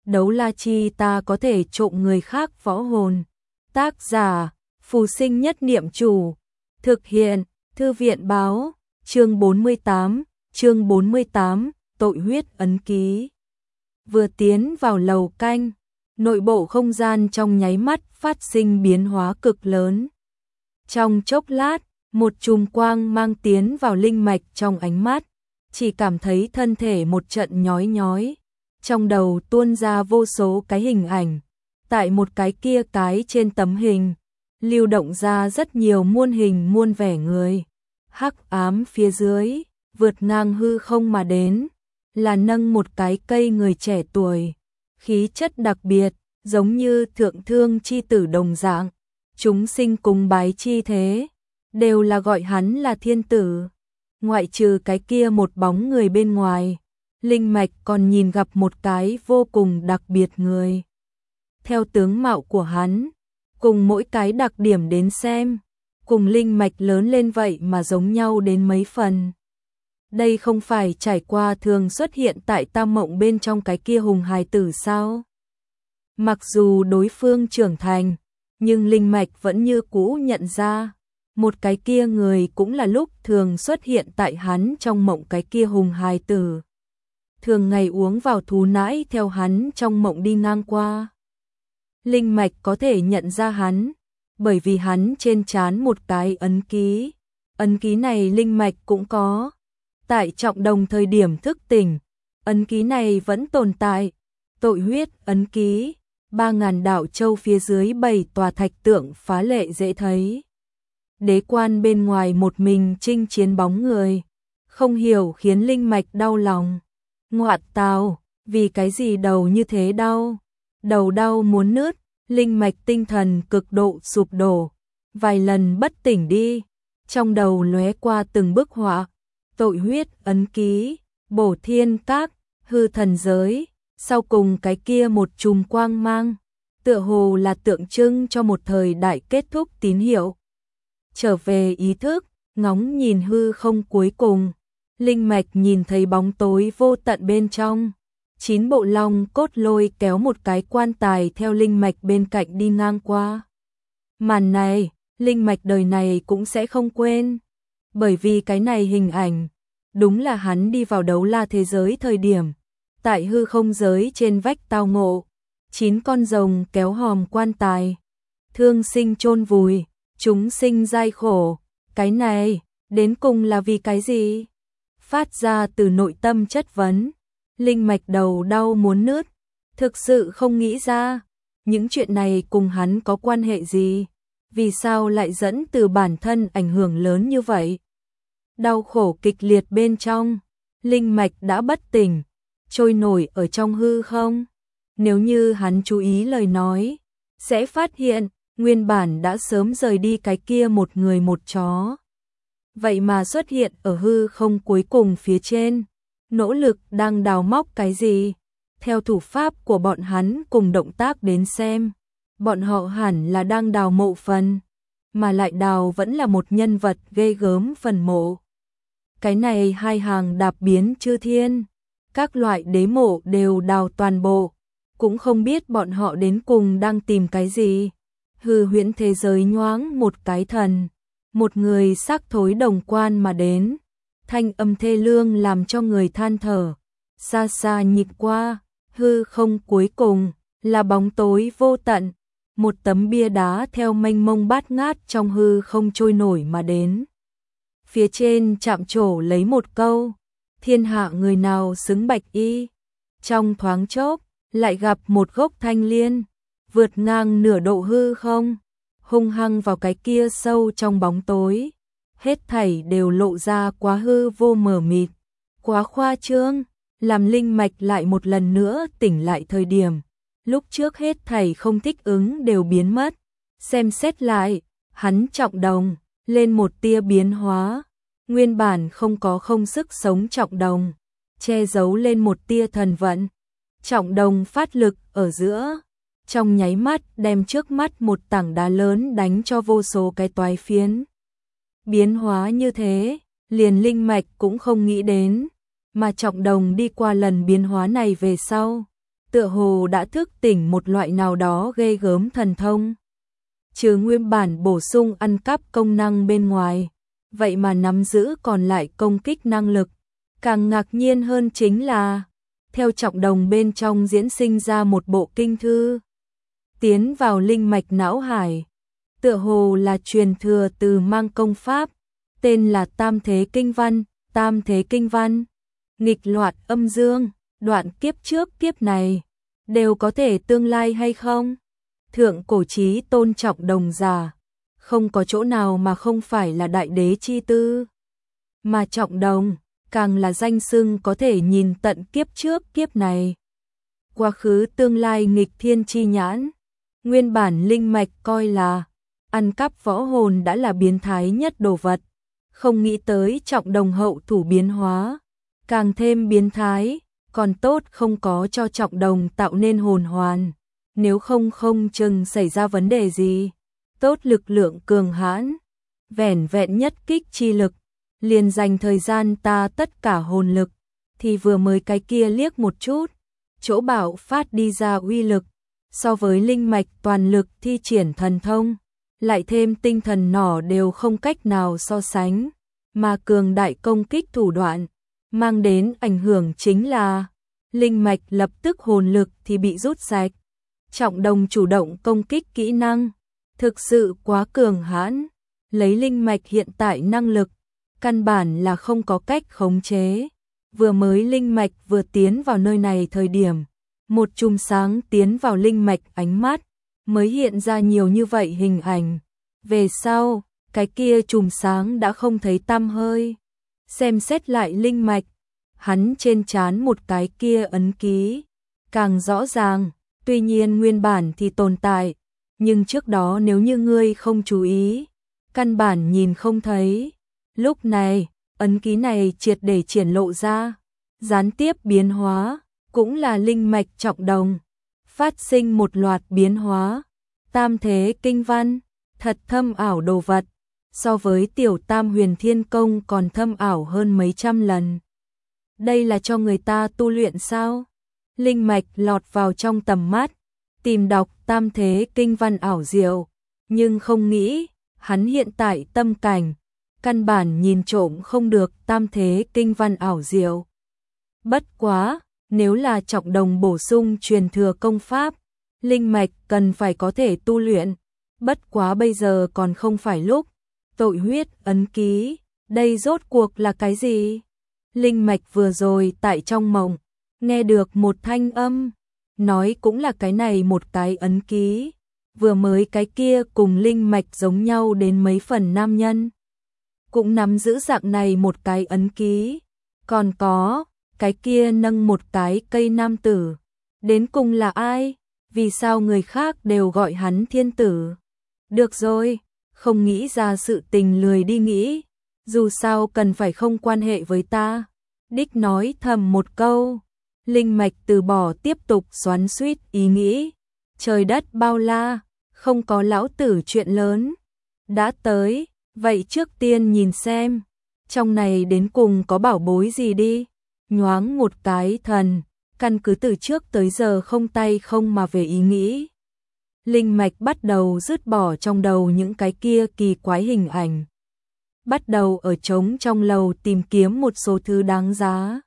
đấu la chi ta có thể trộm người khác võ hồn. Tác giả, Phù Sinh Nhất Niệm Chủ. Thực hiện, Thư viện Báo, chương 48, tội huyết ấn ký. Vừa tiến vào lầu canh, nội bộ không gian trong nháy mắt phát sinh biến hóa cực lớn. Trong chốc lát, một chùm quang mang tiến vào linh mạch trong ánh mắt, chỉ cảm thấy thân thể một trận nhói nhói. Trong đầu tuôn ra vô số cái hình ảnh, tại một cái kia cái trên tấm hình, lưu động ra rất nhiều muôn hình muôn vẻ người. Hắc ám phía dưới, vượt ngang hư không mà đến, là nâng một cái cây người trẻ tuổi, khí chất đặc biệt, giống như thượng thương chi tử đồng dạng, chúng sinh cùng bái chi thế, đều là gọi hắn là thiên tử. Ngoại trừ cái kia một bóng người bên ngoài, linh mạch còn nhìn gặp một cái vô cùng đặc biệt người. Theo tướng mạo của hắn, cùng mỗi cái đặc điểm đến xem, cùng linh mạch lớn lên vậy mà giống nhau đến mấy phần. Đây không phải trải qua thường xuất hiện tại Tam Mộng bên trong cái kia hùng hài tử sao? Mặc dù đối phương trưởng thành, nhưng linh mạch vẫn như cũ nhận ra, một cái kia người cũng là lúc thường xuất hiện tại hắn trong mộng cái kia hùng hài tử. Thường ngày uống vào thú nãi theo hắn trong mộng đi ngang qua. Linh mạch có thể nhận ra hắn, bởi vì hắn trên trán một cái ấn ký. Ấn ký này linh mạch cũng có. Tại Trọng Đồng thời điểm thức tỉnh, ấn ký này vẫn tồn tại. Tội huyết ấn ký, 3000 đạo châu phía dưới 7 tòa thạch tượng phá lệ dễ thấy. Đế quan bên ngoài một mình chinh chiến bóng người, không hiểu khiến linh mạch đau lòng. Ngoạn tào, vì cái gì đầu như thế đau? Đầu đau muốn nứt, linh mạch tinh thần cực độ sụp đổ, vài lần bất tỉnh đi, trong đầu lóe qua từng bức họa. Tội huyết ấn ký, bổ thiên các, hư thần giới, sau cùng cái kia một chùm quang mang, tựa hồ là tượng trưng cho một thời đại kết thúc tín hiệu. Trở về ý thức, ngóng nhìn hư không cuối cùng, linh mạch nhìn thấy bóng tối vô tận bên trong. 9 bộ long cốt lôi kéo một cái quan tài theo linh mạch bên cạnh đi ngang qua. Màn này, linh mạch đời này cũng sẽ không quên, bởi vì cái này hình ảnh, đúng là hắn đi vào đấu la thế giới thời điểm, tại hư không giới trên vách tao ngộ, 9 con rồng kéo hòm quan tài, thương sinh chôn vùi, chúng sinh dai khổ, cái này, đến cùng là vì cái gì? Phát ra từ nội tâm chất vấn, linh mạch đầu đau muốn nứt, thực sự không nghĩ ra, những chuyện này cùng hắn có quan hệ gì? Vì sao lại dẫn từ bản thân ảnh hưởng lớn như vậy? Đau khổ kịch liệt bên trong, linh mạch đã bất tỉnh, trôi nổi ở trong hư không. Nếu như hắn chú ý lời nói, sẽ phát hiện, nguyên bản đã sớm rời đi cái kia một người một chó. Vậy mà xuất hiện ở hư không cuối cùng phía trên, nỗ lực đang đào móc cái gì? Theo thủ pháp của bọn hắn cùng động tác đến xem, bọn họ hẳn là đang đào mộ phần, mà lại đào vẫn là một nhân vật ghê gớm phần mộ. Cái này hai hàng đạp biến chư thiên, các loại đế mộ đều đào toàn bộ, cũng không biết bọn họ đến cùng đang tìm cái gì. Hư huyễn thế giới nhoáng một cái thần, một người xác thối đồng quan mà đến, thanh âm thê lương làm cho người than thở. Xa xa nhìn qua, hư không cuối cùng là bóng tối vô tận, một tấm bia đá theo mênh mông bát ngát trong hư không trôi nổi mà đến. Phía trên chạm trổ lấy một câu, thiên hạ người nào xứng bạch y. Trong thoáng chốc, lại gặp một gốc thanh liên, vượt ngang nửa độ hư không, hung hăng vào cái kia sâu trong bóng tối. Hết thảy đều lộ ra quá hư vô mờ mịt, quá khoa trương, làm linh mạch lại một lần nữa tỉnh lại thời điểm. Lúc trước hết thảy không thích ứng đều biến mất, xem xét lại, hắn Trọng Đồng, lên một tia biến hóa, nguyên bản không có không sức sống Trọng Đồng, che giấu lên một tia thần vận. Trọng Đồng phát lực ở giữa, trong nháy mắt đem trước mắt một tảng đá lớn đánh cho vô số cái toái phiến. Biến hóa như thế, liền linh mạch cũng không nghĩ đến, mà Trọng Đồng đi qua lần biến hóa này về sau, tựa hồ đã thức tỉnh một loại nào đó ghê gớm thần thông. Trừ nguyên bản bổ sung ăn cắp công năng bên ngoài, vậy mà nắm giữ còn lại công kích năng lực. Càng ngạc nhiên hơn chính là, theo Trọng Đồng bên trong diễn sinh ra một bộ kinh thư, tiến vào linh mạch não hải, tựa hồ là truyền thừa từ mang công pháp, tên là Tam Thế Kinh Văn. Tam Thế Kinh Văn, nghịch loạt âm dương, đoạn kiếp trước kiếp này, đều có thể tương lai hay không? Thượng cổ chí tôn Trọng Đồng già, không có chỗ nào mà không phải là đại đế chi tư. Mà Trọng Đồng, càng là danh xưng có thể nhìn tận kiếp trước kiếp này. Quá khứ tương lai nghịch thiên chi nhãn, nguyên bản linh mạch coi là ăn cắp võ hồn đã là biến thái nhất đồ vật. Không nghĩ tới Trọng Đồng hậu thủ biến hóa, càng thêm biến thái, còn tốt không có cho Trọng Đồng tạo nên hồn hoàn, nếu không không chừng xảy ra vấn đề gì. Tốt lực lượng cường hãn, vẻn vẹn nhất kích chi lực, liền dành thời gian ta tất cả hồn lực, thì vừa mới cái kia liếc một chút, chỗ bạo phát đi ra uy lực, so với linh mạch toàn lực thi triển thần thông, lại thêm tinh thần nỏ đều không cách nào so sánh, mà cường đại công kích thủ đoạn, mang đến ảnh hưởng chính là, linh mạch lập tức hồn lực thì bị rút sạch. Trọng Đồng chủ động công kích kỹ năng, thực sự quá cường hãn, lấy linh mạch hiện tại năng lực, căn bản là không có cách khống chế. Vừa mới linh mạch vừa tiến vào nơi này thời điểm, một chùm sáng tiến vào linh mạch ánh mắt, mới hiện ra nhiều như vậy hình ảnh. Về sau, cái kia chùm sáng đã không thấy tăm hơi. Xem xét lại linh mạch, hắn trên trán một cái kia ấn ký, càng rõ ràng, tuy nhiên nguyên bản thì tồn tại, nhưng trước đó nếu như ngươi không chú ý, căn bản nhìn không thấy. Lúc này, ấn ký này triệt để triển lộ ra, gián tiếp biến hóa, cũng là linh mạch Trọng Đồng, phát sinh một loạt biến hóa. Tam Thế Kinh Văn, thật thâm ảo đồ vật, so với tiểu Tam Huyền Thiên Công còn thâm ảo hơn mấy trăm lần. Đây là cho người ta tu luyện sao? Linh mạch lọt vào trong tầm mắt, tìm đọc Tam Thế Kinh Văn ảo diệu, nhưng không nghĩ, hắn hiện tại tâm cảnh, căn bản nhìn trộm không được Tam Thế Kinh Văn ảo diệu. Bất quá, nếu là Trọng Đồng bổ sung truyền thừa công pháp, linh mạch cần phải có thể tu luyện, bất quá bây giờ còn không phải lúc. Tội huyết ấn ký, đây rốt cuộc là cái gì? Linh mạch vừa rồi tại trong mộng, nghe được một thanh âm, nói cũng là cái này một cái ấn ký, vừa mới cái kia cùng linh mạch giống nhau đến mấy phần nam nhân, cũng nắm giữ dạng này một cái ấn ký, còn có, cái kia nâng một cái cây nam tử, đến cùng là ai? Vì sao người khác đều gọi hắn thiên tử? Được rồi, không nghĩ ra sự tình lười đi nghĩ, dù sao cần phải không quan hệ với ta. Đích nói thầm một câu, linh mạch từ bỏ tiếp tục xoắn xuýt ý nghĩ, trời đất bao la, không có lão tử chuyện lớn. Đã tới, vậy trước tiên nhìn xem, trong này đến cùng có bảo bối gì đi. Nhoáng một cái thần, căn cứ từ trước tới giờ không tay không mà về ý nghĩ. Linh mạch bắt đầu dứt bỏ trong đầu những cái kia kỳ quái hình ảnh. Bắt đầu ở trống trong lầu tìm kiếm một số thứ đáng giá.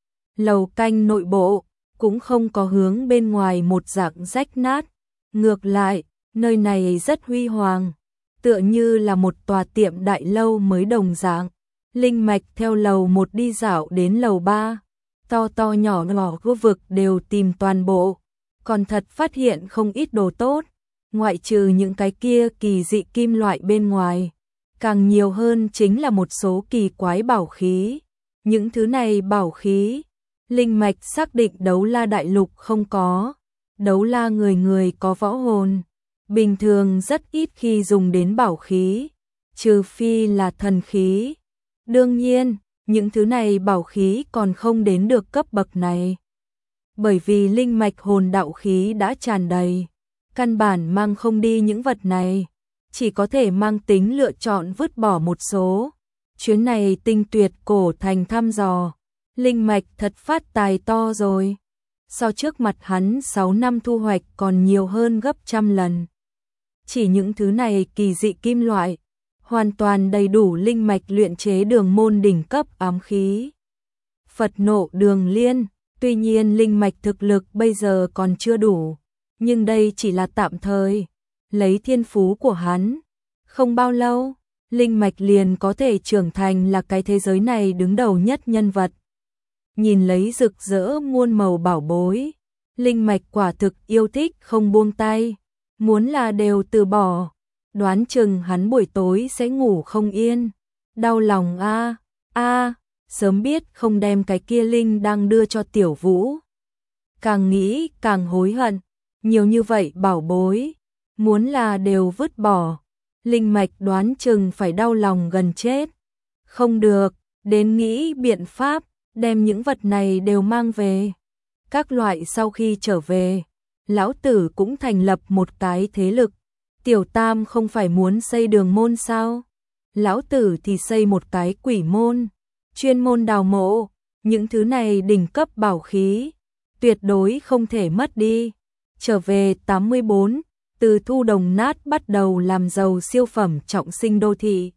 Lầu canh nội bộ, cũng không có hướng bên ngoài một dạng rách nát. Ngược lại, nơi này rất huy hoàng, tựa như là một tòa tiệm đại lâu mới đồng dạng. Linh mạch theo lầu 1 đi dạo đến lầu 3, to to nhỏ nhỏ khu vực đều tìm toàn bộ, còn thật phát hiện không ít đồ tốt, ngoại trừ những cái kia kỳ dị kim loại bên ngoài, càng nhiều hơn chính là một số kỳ quái bảo khí. Những thứ này bảo khí, linh mạch xác định Đấu La đại lục không có, Đấu La người người có võ hồn, bình thường rất ít khi dùng đến bảo khí, trừ phi là thần khí. Đương nhiên, những thứ này bảo khí còn không đến được cấp bậc này. Bởi vì linh mạch hồn đạo khí đã tràn đầy, căn bản mang không đi những vật này, chỉ có thể mang tính lựa chọn vứt bỏ một số. Chuyến này tinh tuyệt cổ thành thăm dò, linh mạch thật phát tài to rồi. so trước mặt hắn 6 năm thu hoạch còn nhiều hơn gấp trăm lần. Chỉ những thứ này kỳ dị kim loại, hoàn toàn đầy đủ linh mạch luyện chế đường môn đỉnh cấp ám khí. Phật nộ đường liên, tuy nhiên linh mạch thực lực bây giờ còn chưa đủ, nhưng đây chỉ là tạm thời. Lấy thiên phú của hắn, không bao lâu, linh mạch liền có thể trưởng thành là cái thế giới này đứng đầu nhất nhân vật. Nhìn lấy rực rỡ muôn màu bảo bối, linh mạch quả thực yêu thích không buông tay, muốn là đều từ bỏ, đoán chừng hắn buổi tối sẽ ngủ không yên. Đau lòng a, sớm biết không đem cái kia linh đang đưa cho Tiểu Vũ. Càng nghĩ càng hối hận, nhiều như vậy bảo bối, muốn là đều vứt bỏ, linh mạch đoán chừng phải đau lòng gần chết. Không được, đến nghĩ biện pháp, đem những vật này đều mang về. Các loại sau khi trở về, lão tử cũng thành lập một cái thế lực. Tiểu Tam không phải muốn xây đường môn sao? Lão tử thì xây một cái quỷ môn, chuyên môn đào mộ, những thứ này đỉnh cấp bảo khí, tuyệt đối không thể mất đi. Trở về 84, từ thu đồng nát bắt đầu làm giàu siêu phẩm trọng sinh đô thị.